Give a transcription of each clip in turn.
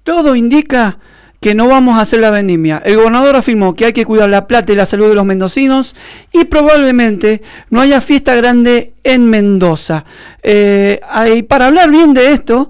todo indica que no vamos a hacer la vendimia. El gobernador afirmó que hay que cuidar la plata y la salud de los mendocinos y probablemente no haya fiesta grande en Mendoza. Para hablar bien de esto,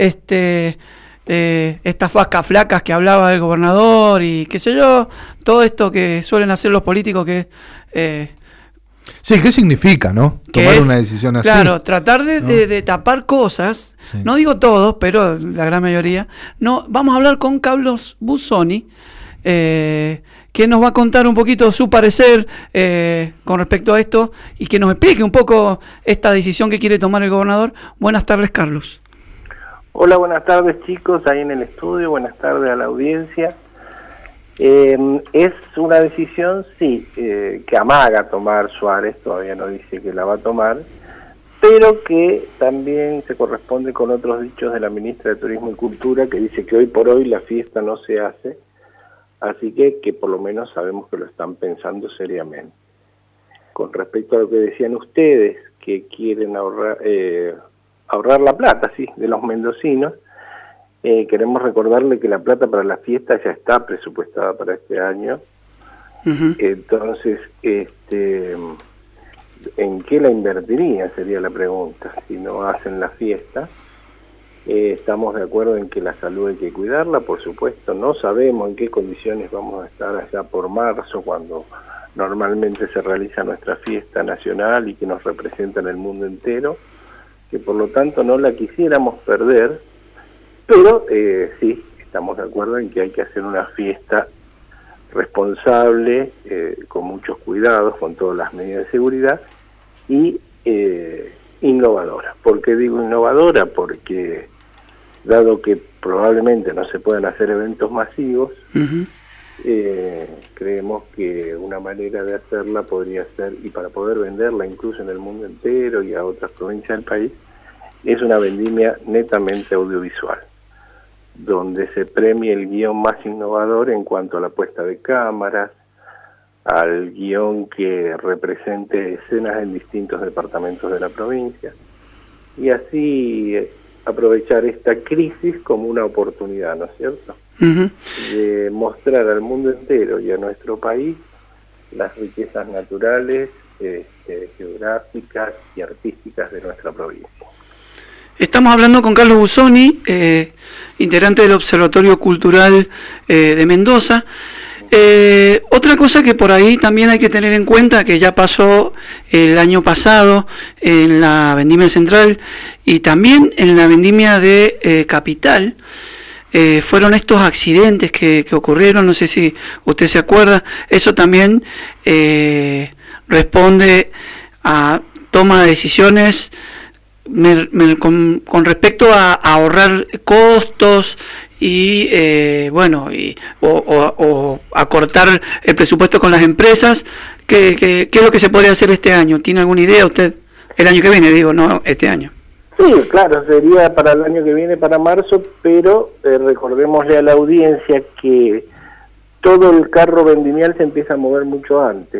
estas vacas flacas que hablaba el gobernador y qué sé yo, todo esto que suelen hacer los políticos que... sí, ¿qué significa, no? Tomar una decisión así. Claro, tratar de tapar cosas, sí. No digo todos, pero la gran mayoría. No, vamos a hablar con Carlos Busoni, que nos va a contar un poquito su parecer con respecto a esto y que nos explique un poco esta decisión que quiere tomar el gobernador. Buenas tardes, Carlos. Hola, buenas tardes, chicos, ahí en el estudio. Buenas tardes a la audiencia. Es una decisión, sí, que amaga tomar Suárez, todavía no dice que la va a tomar, pero que también se corresponde con otros dichos de la ministra de Turismo y Cultura, que dice que hoy por hoy la fiesta no se hace, así que por lo menos sabemos que lo están pensando seriamente. Con respecto a lo que decían ustedes, que quieren ahorrar la plata, sí, de los mendocinos, queremos recordarle que la plata para la fiesta ya está presupuestada para este año. Uh-huh. Entonces, ¿en qué la invertiría? Sería la pregunta. Si no hacen la fiesta, estamos de acuerdo en que la salud hay que cuidarla, por supuesto. No sabemos en qué condiciones vamos a estar allá por marzo, cuando normalmente se realiza nuestra fiesta nacional y que nos representa en el mundo entero, que por lo tanto no la quisiéramos perder. Pero sí, estamos de acuerdo en que hay que hacer una fiesta responsable, con muchos cuidados, con todas las medidas de seguridad y innovadora. ¿Por qué digo innovadora? Porque dado que probablemente no se puedan hacer eventos masivos, uh-huh. Creemos que una manera de hacerla podría ser, y para poder venderla incluso en el mundo entero y a otras provincias del país, es una vendimia netamente audiovisual, donde se premie el guión más innovador en cuanto a la puesta de cámaras, al guión que represente escenas en distintos departamentos de la provincia, y así aprovechar esta crisis como una oportunidad, ¿no es cierto?, uh-huh. de mostrar al mundo entero y a nuestro país las riquezas naturales, geográficas y artísticas de nuestra provincia. Estamos hablando con Carlos Busoni, integrante del Observatorio Cultural de Mendoza. Otra cosa que por ahí también hay que tener en cuenta, que ya pasó el año pasado en la vendimia central y también en la vendimia de Capital, fueron estos accidentes que ocurrieron, no sé si usted se acuerda. Eso también responde a toma de decisiones con respecto a ahorrar costos y o acortar el presupuesto con las empresas. ¿Qué es lo que se puede hacer este año? ¿Tiene alguna idea usted? El año que viene, digo, no este año. Sí, claro, sería para el año que viene, para marzo, pero recordémosle a la audiencia que todo el carro vendimial se empieza a mover mucho antes,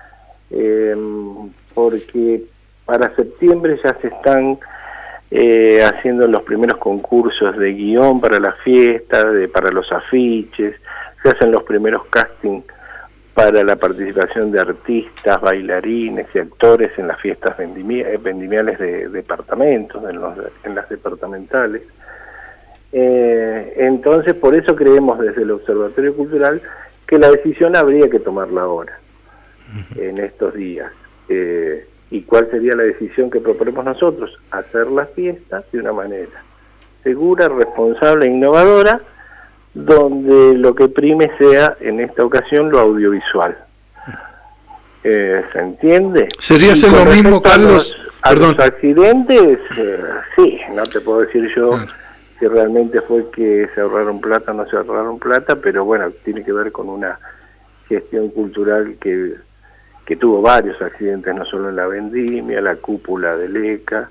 porque para septiembre ya se están haciendo los primeros concursos de guión para la fiesta, para los afiches, se hacen los primeros castings para la participación de artistas, bailarines y actores en las fiestas vendimiales de departamentos, en las departamentales. Entonces, por eso creemos desde el Observatorio Cultural que la decisión habría que tomarla ahora, en estos días. ¿Y cuál sería la decisión que proponemos nosotros? Hacer la fiesta de una manera segura, responsable e innovadora, donde lo que prime sea, en esta ocasión, lo audiovisual. ¿Se entiende? ¿Sería hacer lo mismo, Carlos? A los accidentes, sí, no te puedo decir yo si realmente fue que se ahorraron plata o no se ahorraron plata, pero bueno, tiene que ver con una gestión cultural que tuvo varios accidentes, no solo en la vendimia, la cúpula del ECA,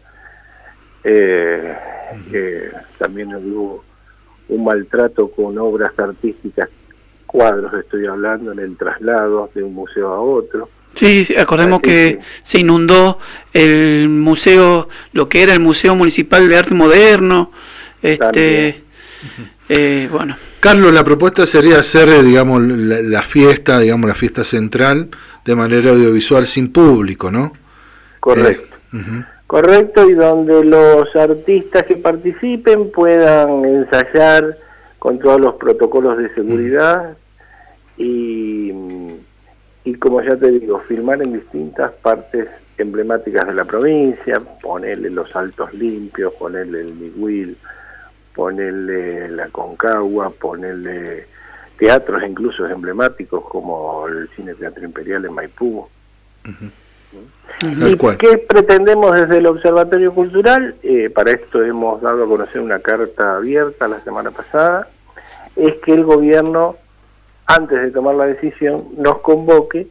también hubo un maltrato con obras artísticas, cuadros estoy hablando, en el traslado de un museo a otro. Sí, acordemos que se inundó el museo, lo que era el Museo Municipal de Arte Moderno, Bueno. Carlos, la propuesta sería hacer, digamos, la fiesta, digamos, la fiesta central de manera audiovisual sin público, ¿no? Correcto. Correcto, y donde los artistas que participen puedan ensayar con todos los protocolos de seguridad y como ya te digo, filmar en distintas partes emblemáticas de la provincia, ponerle los Altos Limpios, ponerle el Miguel, ponerle la Concagua, ponerle teatros incluso emblemáticos como el Cine Teatro Imperial en Maipú. ¿Y qué pretendemos desde el Observatorio Cultural? Para esto hemos dado a conocer una carta abierta la semana pasada, es que el gobierno, antes de tomar la decisión, nos convoque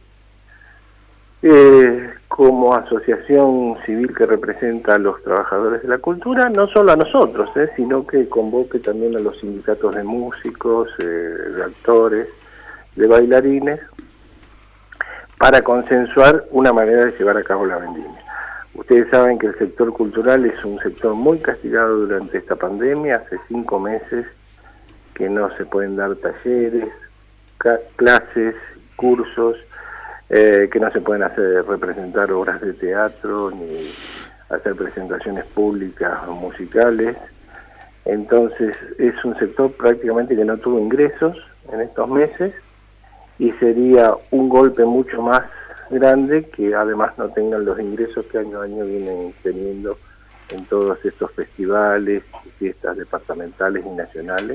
como asociación civil que representa a los trabajadores de la cultura, no solo a nosotros, sino que convoque también a los sindicatos de músicos, de actores, de bailarines, para consensuar una manera de llevar a cabo la vendimia. Ustedes saben que el sector cultural es un sector muy castigado durante esta pandemia. Hace 5 meses que no se pueden dar talleres, clases, cursos, que no se pueden representar obras de teatro ni hacer presentaciones públicas o musicales. Entonces es un sector prácticamente que no tuvo ingresos en estos meses, y sería un golpe mucho más grande que además no tengan los ingresos que año a año vienen teniendo en todos estos festivales, fiestas departamentales y nacionales,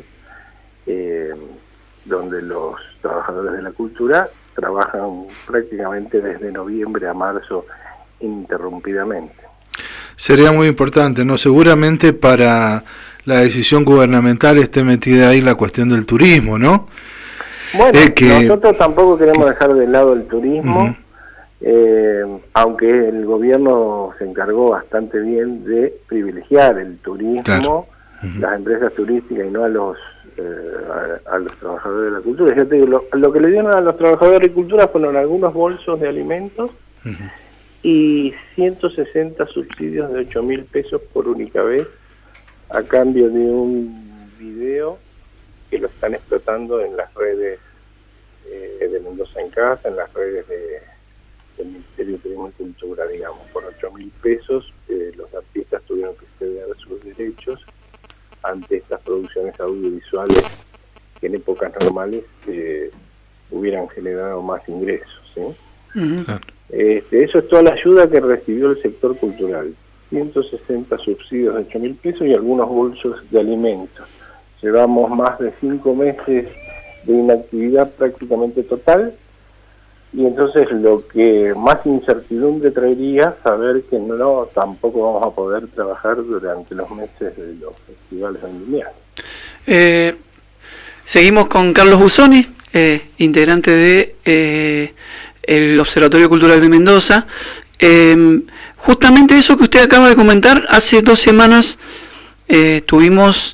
donde los trabajadores de la cultura trabajan prácticamente desde noviembre a marzo ininterrumpidamente. Sería muy importante, ¿no? Seguramente para la decisión gubernamental esté metida ahí la cuestión del turismo, ¿no? Bueno, nosotros tampoco queremos dejar de lado el turismo, aunque el gobierno se encargó bastante bien de privilegiar el turismo, claro, las empresas turísticas y no a los trabajadores de la cultura. Ya te digo, lo que le dieron a los trabajadores de cultura fueron algunos bolsos de alimentos y 160 subsidios de 8.000 pesos por única vez, a cambio de un video que lo están explotando en las redes de Mendoza en Casa, en las redes del Ministerio de Turismo y Cultura, digamos. Por 8.000 pesos los artistas tuvieron que ceder sus derechos ante estas producciones audiovisuales que en épocas normales hubieran generado más ingresos, ¿sí? Eso es toda la ayuda que recibió el sector cultural. 160 subsidios de 8.000 pesos y algunos bolsos de alimentos. Llevamos más de 5 meses de inactividad prácticamente total, y entonces lo que más incertidumbre traería saber que tampoco vamos a poder trabajar durante los meses de los festivales vendimiales. Seguimos con Carlos Busoni, integrante de el Observatorio Cultural de Mendoza. Justamente eso que usted acaba de comentar, hace 2 semanas tuvimos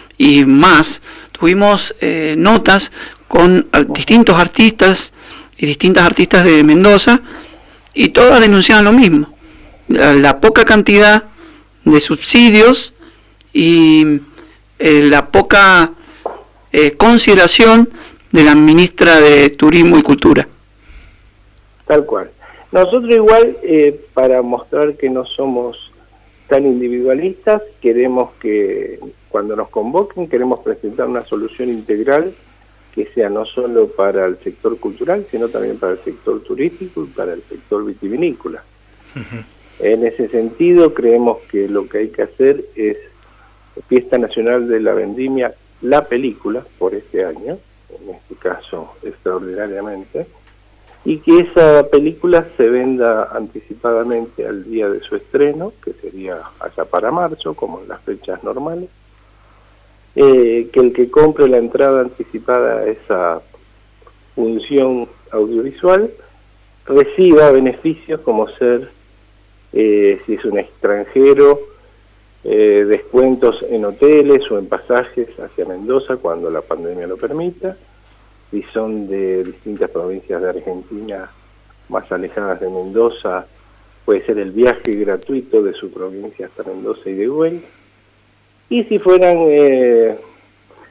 notas con distintos artistas y distintas artistas de Mendoza, y todas denunciaban lo mismo: la poca cantidad de subsidios y la poca consideración de la ministra de Turismo y Cultura. Tal cual. Nosotros igual, para mostrar que no somos tan individualistas, queremos que cuando nos convoquen, queremos presentar una solución integral que sea no solo para el sector cultural, sino también para el sector turístico y para el sector vitivinícola. En ese sentido, creemos que lo que hay que hacer es Fiesta Nacional de la Vendimia, la película, por este año, en este caso extraordinariamente, y que esa película se venda anticipadamente al día de su estreno, que sería allá para marzo, como en las fechas normales, que el que compre la entrada anticipada a esa función audiovisual reciba beneficios como ser, si es un extranjero, descuentos en hoteles o en pasajes hacia Mendoza cuando la pandemia lo permita. Si son de distintas provincias de Argentina más alejadas de Mendoza, puede ser el viaje gratuito de su provincia hasta Mendoza y de vuelta. Y si fueran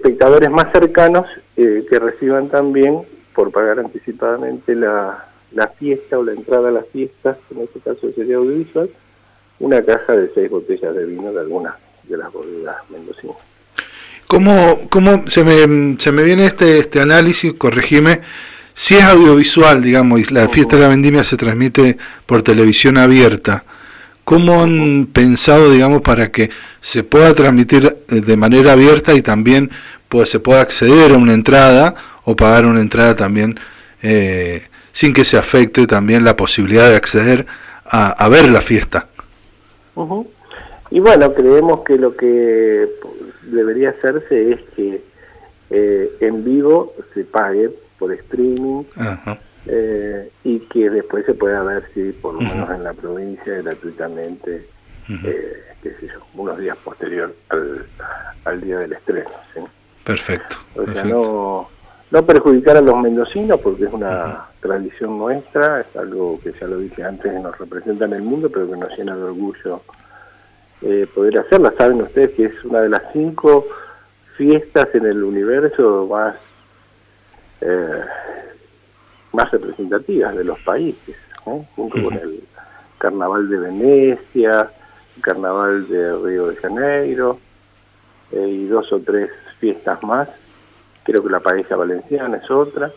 espectadores más cercanos que reciban también, por pagar anticipadamente la fiesta o la entrada a las fiestas, en este caso sería audiovisual, una caja de 6 botellas de vino de algunas de las bodegas mendocinas. ¿Cómo se me viene este análisis? Corregime. Si es audiovisual, digamos, y la fiesta de la vendimia se transmite por televisión abierta, ¿cómo han pensado, digamos, para que se pueda transmitir de manera abierta y también se pueda acceder a una entrada o pagar una entrada también sin que se afecte también la posibilidad de acceder a ver la fiesta? Y bueno, creemos que lo que debería hacerse es que en vivo se pague por streaming. Y que después se pueda ver si por lo menos en la provincia gratuitamente, qué sé yo, unos días posterior al día del estreno, ¿sí? Perfecto. O sea, no perjudicar a los mendocinos, porque es una tradición nuestra, es algo que ya lo dije antes, nos representa en el mundo, pero que nos llena de orgullo poder hacerla. Saben ustedes que es una de las 5 fiestas en el universo más representativas de los países, junto con el Carnaval de Venecia, el Carnaval de Río de Janeiro, y 2 o 3 fiestas más. Creo que la Paella Valenciana es otra.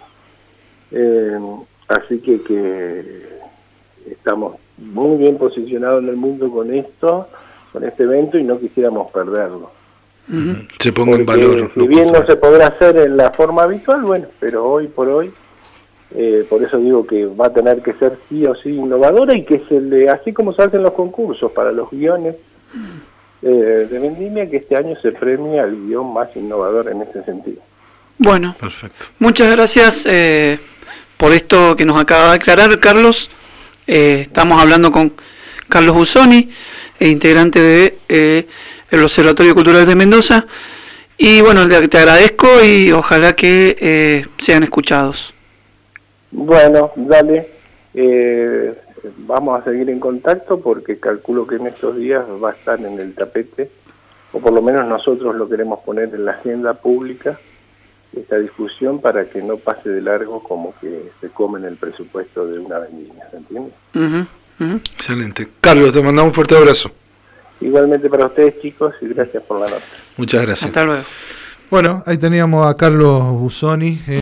Así que estamos muy bien posicionados en el mundo con este evento, y no quisiéramos perderlo. Se ponga en valor. Si bien no se podrá hacer en la forma habitual, bueno, pero hoy por hoy, por eso digo que va a tener que ser sí o sí innovadora, y que así como se hacen los concursos para los guiones de vendimia, que este año se premia al guión más innovador en ese sentido. Bueno, perfecto. Muchas gracias por esto que nos acaba de aclarar, Carlos. Estamos hablando con Carlos Busoni, integrante de el Observatorio Cultural de Mendoza. Y bueno, te agradezco y ojalá que sean escuchados. Bueno, dale. Vamos a seguir en contacto, porque calculo que en estos días va a estar en el tapete, o por lo menos nosotros lo queremos poner en la agenda pública, esta discusión, para que no pase de largo como que se come en el presupuesto de una vendimia, ¿se entiende? Excelente. Carlos, te mandamos un fuerte abrazo. Igualmente para ustedes, chicos, y gracias por la nota. Muchas gracias. Hasta luego. Bueno, ahí teníamos a Carlos Busoni.